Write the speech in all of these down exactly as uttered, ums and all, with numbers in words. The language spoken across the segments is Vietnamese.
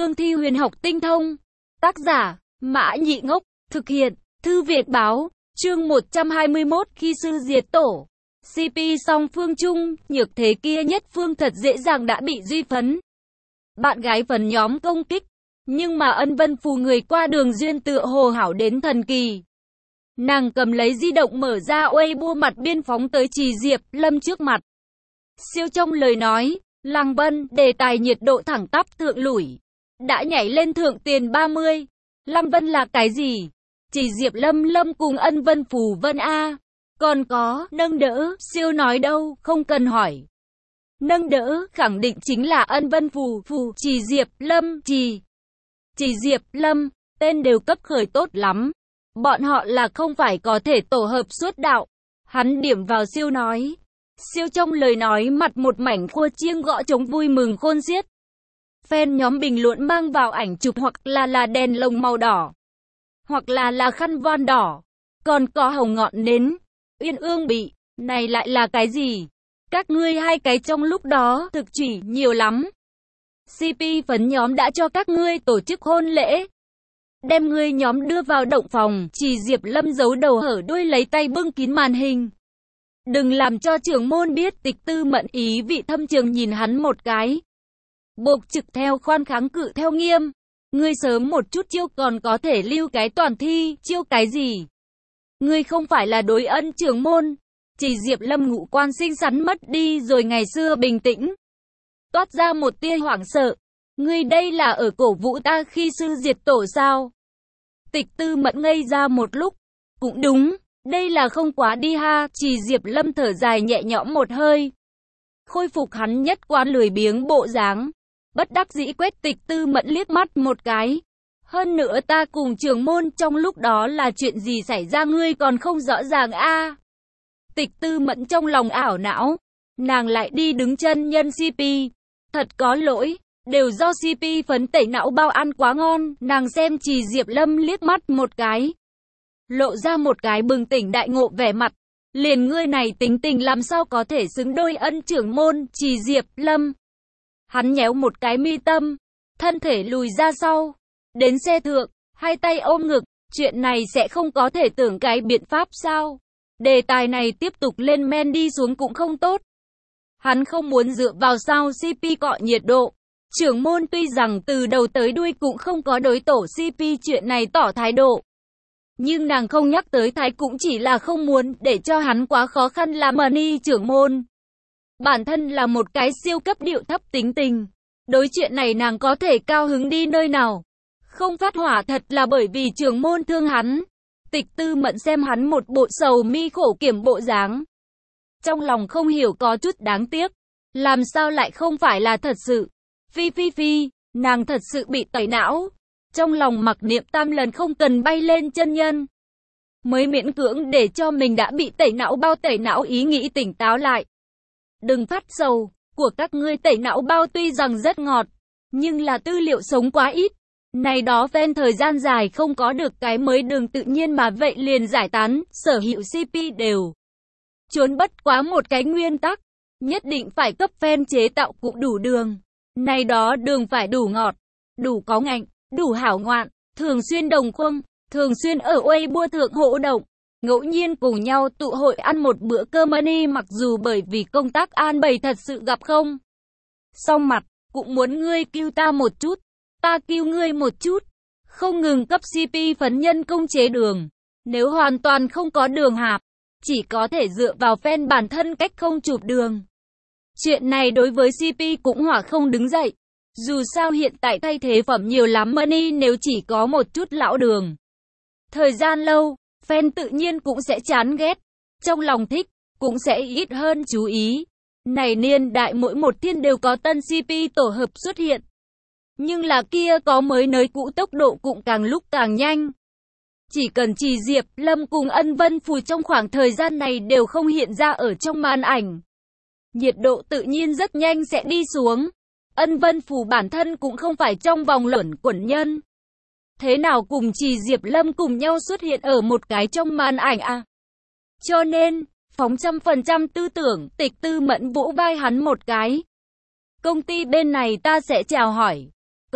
cương thi huyền học tinh thông. Tác giả, Mã Nhị Ngốc, thực hiện, Thư Việt Báo, chương một trăm hai mươi mốt khi sư diệt tổ. xê pê song phương chung, nhược thế kia nhất phương thật dễ dàng đã bị duy phấn. Bạn gái phần nhóm công kích, nhưng mà Ân Vân Phù người qua đường duyên tựa hồ hảo đến thần kỳ. Nàng cầm lấy di động mở ra Weibo mặt biên phóng tới Trì Diệp Lâm trước mặt. Siêu trong lời nói, Lăng Vân, đề tài nhiệt độ thẳng tắp thượng lủi. Đã nhảy lên thượng tiền ba mươi. Lăng Vân là cái gì? Trì Diệp Lâm Lâm cùng Ân Vân Phù Vân A. Còn có, nâng đỡ, siêu nói đâu, không cần hỏi. Nâng đỡ, khẳng định chính là Ân Vân Phù, Phù, Trì Diệp Lâm, Trì. Trì Diệp Lâm, tên đều cấp khởi tốt lắm. Bọn họ là không phải có thể tổ hợp suốt đạo. Hắn điểm vào siêu nói. Siêu trong lời nói mặt một mảnh khua chiêng gõ trống vui mừng khôn xiết. Fan nhóm bình luận mang vào ảnh chụp hoặc là là đèn lồng màu đỏ. Hoặc là là khăn voan đỏ. Còn có hồng ngọn nến. Uyên ương bị. Này lại là cái gì? Các ngươi hai cái trong lúc đó thực chỉ nhiều lắm. xê pê phấn nhóm đã cho các ngươi tổ chức hôn lễ. Đem ngươi nhóm đưa vào động phòng. Trì Diệp Lâm giấu đầu hở đuôi lấy tay bưng kín màn hình. Đừng làm cho trưởng môn biết. Tịch Tư Mẫn ý vị thâm trường nhìn hắn một cái. Buộc trực theo khoan kháng cự theo nghiêm. Ngươi sớm một chút chiêu còn có thể lưu cái toàn thi. Chiêu cái gì? Ngươi không phải là đối Ân trưởng môn. Trì Diệp Lâm ngũ quan xinh xắn mất đi rồi ngày xưa bình tĩnh. Toát ra một tia hoảng sợ. Ngươi đây là ở cổ vũ ta khi sư diệt tổ sao? Tịch Tư Mẫn ngây ra một lúc. Cũng đúng, đây là không quá đi ha. Trì Diệp Lâm thở dài nhẹ nhõm một hơi. Khôi phục hắn nhất quán lười biếng bộ dáng. Bất đắc dĩ quét Tịch Tư Mẫn liếc mắt một cái. Hơn nữa ta cùng trưởng môn trong lúc đó là chuyện gì xảy ra ngươi còn không rõ ràng a. Tịch Tư Mẫn trong lòng ảo não. Nàng lại đi đứng chân nhân xê pê. Thật có lỗi. Đều do xê pê phấn tẩy não bao ăn quá ngon. Nàng xem Trì Diệp Lâm liếc mắt một cái. Lộ ra một cái bừng tỉnh đại ngộ vẻ mặt. Liền ngươi này tính tình làm sao có thể xứng đôi Ân trưởng môn. Trì Diệp Lâm. Hắn nhéo một cái mi tâm. Thân thể lùi ra sau. Đến xe thượng. Hai tay ôm ngực. Chuyện này sẽ không có thể tưởng cái biện pháp sao? Đề tài này tiếp tục lên men đi xuống cũng không tốt. Hắn không muốn dựa vào sao xê pê cọ nhiệt độ. Trưởng môn tuy rằng từ đầu tới đuôi cũng không có đối tổ xê pê chuyện này tỏ thái độ. Nhưng nàng không nhắc tới thái cũng chỉ là không muốn để cho hắn quá khó khăn làm money trưởng môn. Bản thân là một cái siêu cấp điệu thấp tính tình. Đối chuyện này nàng có thể cao hứng đi nơi nào. Không phát hỏa thật là bởi vì trưởng môn thương hắn. Tịch Tư Mẫn xem hắn một bộ sầu mi khổ kiểm bộ dáng. Trong lòng không hiểu có chút đáng tiếc. Làm sao lại không phải là thật sự. Phi phi phi, nàng thật sự bị tẩy não. Trong lòng mặc niệm tam lần không cần bay lên chân nhân. Mới miễn cưỡng để cho mình đã bị tẩy não bao tẩy não ý nghĩ tỉnh táo lại. Đừng phát sầu, của các ngươi tẩy não bao tuy rằng rất ngọt. Nhưng là tư liệu sống quá ít. Này đó ven thời gian dài không có được cái mới đường tự nhiên mà vậy liền giải tán, sở hữu xê pê đều. Trốn bất quá một cái nguyên tắc. Nhất định phải cấp fan chế tạo cũng đủ đường. Này đó đường phải đủ ngọt, đủ có ngạnh, đủ hảo ngoạn, thường xuyên đồng khuâng, thường xuyên ở Weibo thượng hỗ động, ngẫu nhiên cùng nhau tụ hội ăn một bữa cơm money mặc dù bởi vì công tác an bày thật sự gặp không. Song mặt, cũng muốn ngươi cứu ta một chút, ta cứu ngươi một chút, không ngừng cấp xê pê phấn nhân công chế đường. Nếu hoàn toàn không có đường hạp, chỉ có thể dựa vào fan bản thân cách không chụp đường. Chuyện này đối với xê pê cũng hỏa không đứng dậy. Dù sao hiện tại thay thế phẩm nhiều lắm money nếu chỉ có một chút lão đường. Thời gian lâu, fan tự nhiên cũng sẽ chán ghét. Trong lòng thích, cũng sẽ ít hơn chú ý. Này niên đại mỗi một thiên đều có tân xê pê tổ hợp xuất hiện. Nhưng là kia có mới nới cũ tốc độ cũng càng lúc càng nhanh. Chỉ cần Trì Diệp Lâm cùng Ân Vân Phù trong khoảng thời gian này đều không hiện ra ở trong màn ảnh. Nhiệt độ tự nhiên rất nhanh sẽ đi xuống. Ân Vân Phù bản thân cũng không phải trong vòng luẩn quẩn nhân. Thế nào cùng Trì Diệp Lâm cùng nhau xuất hiện ở một cái trong màn ảnh à? Cho nên, phóng trăm phần trăm tư tưởng, Tịch Tư Mẫn vỗ vai hắn một cái. Công ty bên này ta sẽ chào hỏi.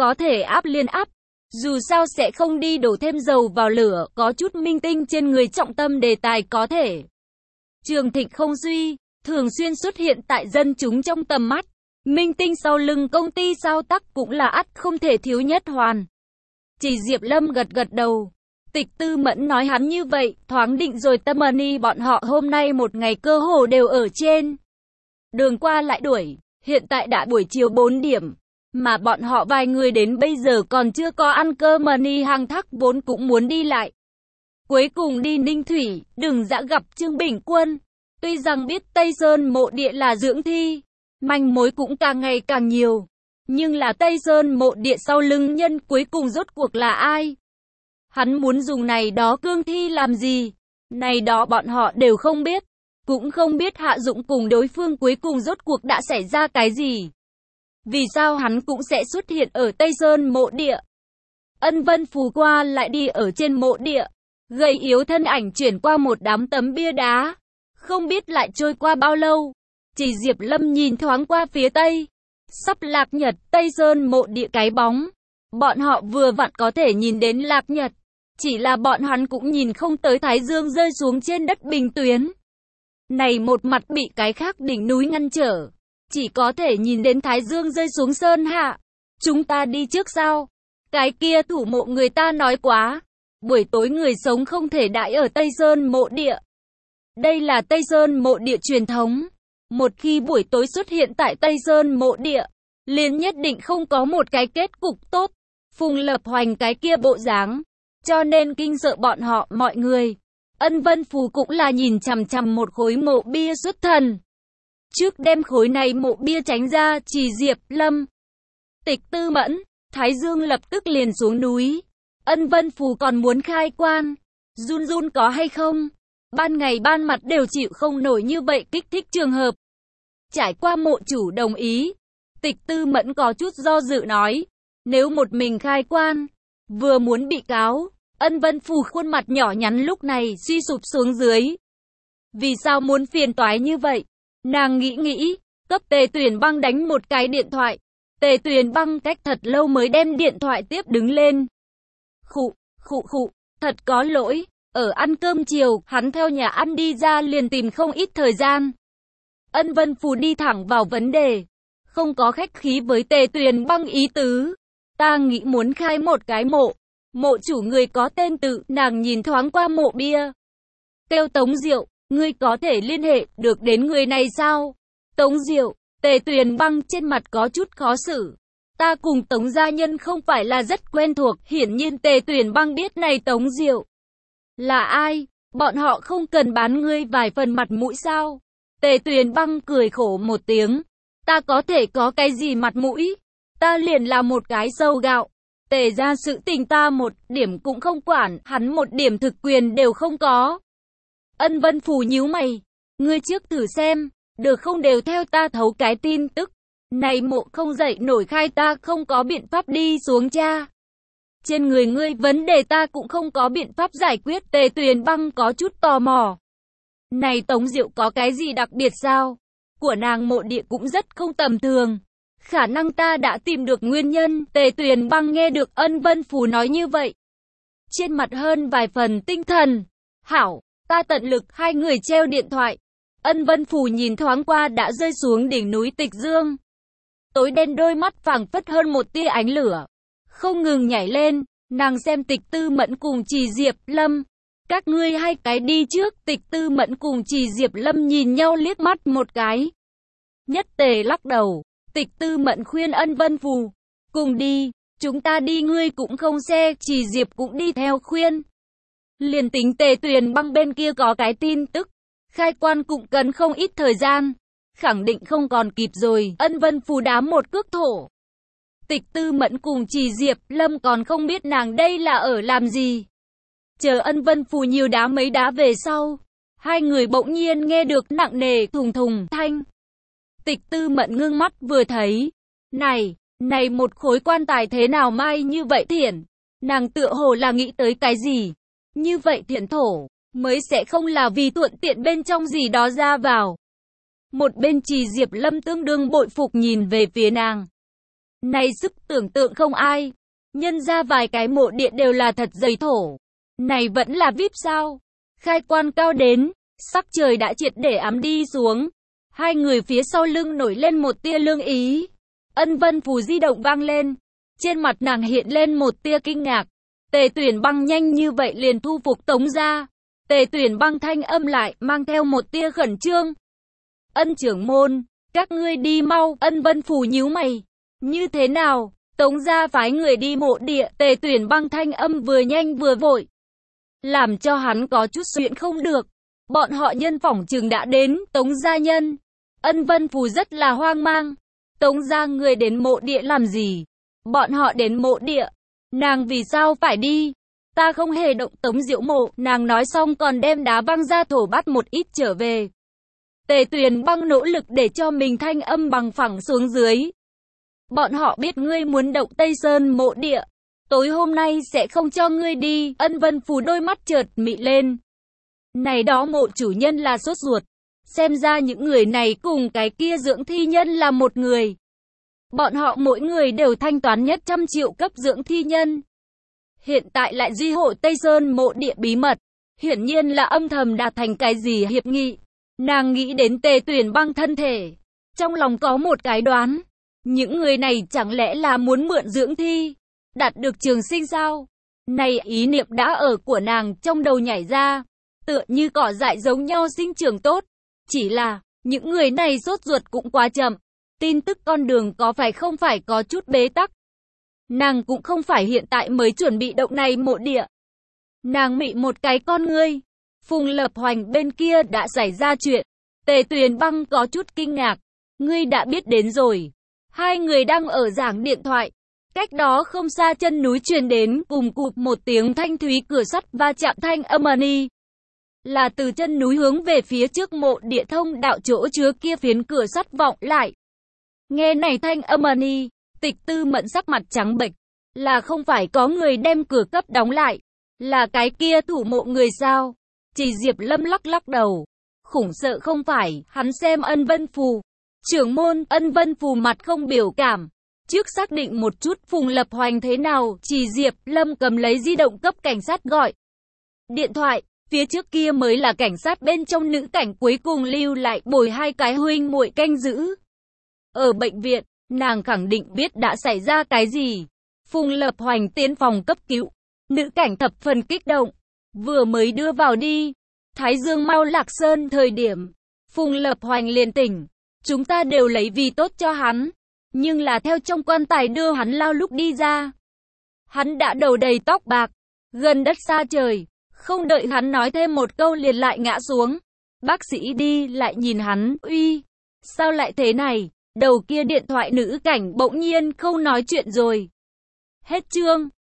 có thể áp liên áp. Dù sao sẽ không đi đổ thêm dầu vào lửa, có chút minh tinh trên người trọng tâm đề tài có thể. Trường thịnh không suy, thường xuyên xuất hiện tại dân chúng trong tầm mắt. Minh tinh sau lưng công ty sao tắc cũng là ắt không thể thiếu nhất hoàn. Chỉ Diệp Lâm gật gật đầu. Tịch Tư Mẫn nói hắn như vậy, thoáng định rồi tâm money bọn họ hôm nay một ngày cơ hồ đều ở trên đường qua lại đuổi, hiện tại đã buổi chiều bốn điểm, mà bọn họ vài người đến bây giờ còn chưa có ăn cơm money hàng thắc vốn cũng muốn đi lại. Cuối cùng đi Ninh Thủy, đừng dã gặp Trương Bình Quân, tuy rằng biết Tây Sơn mộ địa là dưỡng thi, manh mối cũng càng ngày càng nhiều, nhưng là Tây Sơn mộ địa sau lưng nhân cuối cùng rốt cuộc là ai? Hắn muốn dùng này đó cương thi làm gì? Này đó bọn họ đều không biết. Cũng không biết Hạ Dũng cùng đối phương cuối cùng rốt cuộc đã xảy ra cái gì. Vì sao hắn cũng sẽ xuất hiện ở Tây Sơn mộ địa? Ân Vân Phù qua lại đi ở trên mộ địa. Gầy yếu thân ảnh chuyển qua một đám tấm bia đá. Không biết lại trôi qua bao lâu. Chỉ Diệp Lâm nhìn thoáng qua phía Tây. Sắp lạc nhật Tây Sơn mộ địa cái bóng. Bọn họ vừa vặn có thể nhìn đến lạc nhật. Chỉ là bọn hắn cũng nhìn không tới Thái Dương rơi xuống trên đất bình tuyến. Này một mặt bị cái khác đỉnh núi ngăn trở. Chỉ có thể nhìn đến Thái Dương rơi xuống sơn hạ. Chúng ta đi trước sao? Cái kia thủ mộ người ta nói quá. Buổi tối người sống không thể đãi ở Tây Sơn mộ địa. Đây là Tây Sơn mộ địa truyền thống. Một khi buổi tối xuất hiện tại Tây Sơn mộ địa, liền nhất định không có một cái kết cục tốt. Phùng Lập Hoành cái kia bộ dáng. Cho nên kinh sợ bọn họ mọi người. Ân Vân Phù cũng là nhìn chằm chằm một khối mộ bia xuất thần. Trước đem khối này mộ bia tránh ra, Chỉ Diệp Lâm, Tịch Tư Mẫn, Thái Dương lập tức liền xuống núi. Ân Vân Phù còn muốn khai quan. Run run có hay không? Ban ngày ban mặt đều chịu không nổi như vậy kích thích trường hợp. Trải qua mộ chủ đồng ý. Tịch Tư Mẫn có chút do dự nói. Nếu một mình khai quan, vừa muốn bị cáo. Ân Vân Phù khuôn mặt nhỏ nhắn lúc này suy sụp xuống dưới. Vì sao muốn phiền toái như vậy? Nàng nghĩ nghĩ, cấp Tề Tuyền Băng đánh một cái điện thoại. Tề Tuyền Băng cách thật lâu mới đem điện thoại tiếp đứng lên. Khụ, khụ khụ, thật có lỗi, ở ăn cơm chiều, hắn theo nhà ăn đi ra liền tìm không ít thời gian. Ân Vân Phù đi thẳng vào vấn đề, không có khách khí với Tề Tuyền Băng ý tứ. Ta nghĩ muốn khai một cái mộ. Mộ chủ người có tên tự, nàng nhìn thoáng qua mộ bia. Kêu Tống Diệu, ngươi có thể liên hệ được đến người này sao? Tống Diệu, Tề Tuyền Băng trên mặt có chút khó xử. Ta cùng Tống gia nhân không phải là rất quen thuộc, hiển nhiên Tề Tuyền Băng biết này Tống Diệu là ai, bọn họ không cần bán ngươi vài phần mặt mũi sao? Tề Tuyền Băng cười khổ một tiếng. Ta có thể có cái gì mặt mũi? Ta liền là một cái sâu gạo. Tề ra sự tình ta một điểm cũng không quản, hắn một điểm thực quyền đều không có. Ân Vân Phù nhíu mày. Ngươi trước thử xem, được không đều theo ta thấu cái tin tức. Này mộ không dậy nổi khai ta không có biện pháp đi xuống cha. Trên người ngươi vấn đề ta cũng không có biện pháp giải quyết. Tề Tuyền Băng có chút tò mò. Này Tống Diệu có cái gì đặc biệt sao? Của nàng mộ địa cũng rất không tầm thường. Khả năng ta đã tìm được nguyên nhân. Tề Tuyền Băng nghe được Ân Vân Phù nói như vậy, trên mặt hơn vài phần tinh thần. Hảo, ta tận lực. Hai người treo điện thoại. Ân Vân Phù nhìn thoáng qua đã rơi xuống đỉnh núi Tịch Dương. Tối đen đôi mắt phảng phất hơn một tia ánh lửa, không ngừng nhảy lên. Nàng xem Tịch Tư Mẫn cùng Chỉ Diệp Lâm. Các ngươi hai cái đi trước. Tịch Tư Mẫn cùng Chỉ Diệp Lâm nhìn nhau liếc mắt một cái. Nhất Tề lắc đầu. Tịch Tư Mẫn khuyên Ân Vân Phù, cùng đi, chúng ta đi ngươi cũng không xe. Chỉ Diệp cũng đi theo khuyên. Liền tính Tề Tuyền Băng bên kia có cái tin tức, khai quan cũng cần không ít thời gian, khẳng định không còn kịp rồi. Ân Vân Phù đá một cước thổ. Tịch Tư Mẫn cùng Chỉ Diệp Lâm còn không biết nàng đây là ở làm gì. Chờ Ân Vân Phù nhiều đá mấy đá về sau, hai người bỗng nhiên nghe được nặng nề thùng thùng thanh. Tịch Tư Mẫn ngưng mắt vừa thấy, này, này một khối quan tài thế nào mai như vậy thiển. Nàng tựa hồ là nghĩ tới cái gì. Như vậy thiển thổ, mới sẽ không là vì thuận tiện bên trong gì đó ra vào. Một bên Chỉ Diệp Lâm tương đương bội phục nhìn về phía nàng. Này sức tưởng tượng không ai. Nhân ra vài cái mộ địa đều là thật dày thổ. Này vẫn là vi ai pi sao? Khai quan cao đến, sắc trời đã triệt để ám đi xuống. Hai người phía sau lưng nổi lên một tia lương ý. Ân Vân Phù di động vang lên. Trên mặt nàng hiện lên một tia kinh ngạc. Tề Tuyển Băng nhanh như vậy liền thu phục Tống gia. Tề Tuyển Băng thanh âm lại mang theo một tia khẩn trương. Ân trưởng môn, các ngươi đi mau. Ân Vân Phù nhíu mày. Như thế nào? Tống gia phái người đi mộ địa. Tề Tuyển Băng thanh âm vừa nhanh vừa vội, làm cho hắn có chút chuyện không được. Bọn họ nhân phỏng chừng đã đến. Tống gia nhân. Ân Vân Phù rất là hoang mang. Tống gia người đến mộ địa làm gì? Bọn họ đến mộ địa. Nàng vì sao phải đi? Ta không hề động Tống Diệu mộ. Nàng nói xong còn đem đá văng ra thổ bắt một ít trở về. Tề Tuyển Băng nỗ lực để cho mình thanh âm bằng phẳng xuống dưới. Bọn họ biết ngươi muốn động Tây Sơn mộ địa. Tối hôm nay sẽ không cho ngươi đi. Ân Vân Phù đôi mắt chợt mị lên. Này đó mộ chủ nhân là sốt ruột. Xem ra những người này cùng cái kia dưỡng thi nhân là một người. Bọn họ mỗi người đều thanh toán nhất trăm triệu cấp dưỡng thi nhân. Hiện tại lại duy hộ Tây Sơn mộ địa bí mật. Hiển nhiên là âm thầm đạt thành cái gì hiệp nghị. Nàng nghĩ đến Tề Tuyển Băng thân thể. Trong lòng có một cái đoán. Những người này chẳng lẽ là muốn mượn dưỡng thi, đạt được trường sinh sao? Này ý niệm đã ở của nàng trong đầu nhảy ra. Tựa như cỏ dại giống nhau sinh trưởng tốt. Chỉ là, những người này sốt ruột cũng quá chậm. Tin tức con đường có phải không phải có chút bế tắc. Nàng cũng không phải hiện tại mới chuẩn bị động này mộ địa. Nàng mị một cái con ngươi. Phùng Lập Hoành bên kia đã xảy ra chuyện. Tề Tuyển Băng có chút kinh ngạc. Ngươi đã biết đến rồi. Hai người đang ở giảng điện thoại. Cách đó không xa chân núi truyền đến cùng cụp một tiếng thanh thúy cửa sắt va chạm thanh âm ầm. Là từ chân núi hướng về phía trước mộ địa thông đạo chỗ chứa kia phiến cửa sắt vọng lại. Nghe này thanh âm ầm, Tịch Tư Mẫn sắc mặt trắng bệch. Là không phải có người đem cửa cấp đóng lại. Là cái kia thủ mộ người sao? Chỉ Diệp Lâm lắc lắc đầu. Khủng sợ không phải, hắn xem Ân Vân Phù. Trưởng môn, Ân Vân Phù mặt không biểu cảm. Trước xác định một chút Phùng Lập Hoành thế nào, Chỉ Diệp Lâm cầm lấy di động cấp cảnh sát gọi điện thoại. Phía trước kia mới là cảnh sát, bên trong nữ cảnh cuối cùng lưu lại bồi hai cái huynh muội canh giữ. Ở bệnh viện, nàng khẳng định biết đã xảy ra cái gì. Phùng Lập Hoành tiến phòng cấp cứu. Nữ cảnh thập phần kích động. Vừa mới đưa vào đi. Thái Dương mau lạc sơn thời điểm. Phùng Lập Hoành liền tỉnh. Chúng ta đều lấy vì tốt cho hắn. Nhưng là theo trong quan tài đưa hắn lao lúc đi ra. Hắn đã đầu đầy tóc bạc. Gần đất xa trời. Không đợi hắn nói thêm một câu liền lại ngã xuống. Bác sĩ đi lại nhìn hắn. Uy, sao lại thế này? Đầu kia điện thoại nữ cảnh bỗng nhiên không nói chuyện rồi. Hết chương.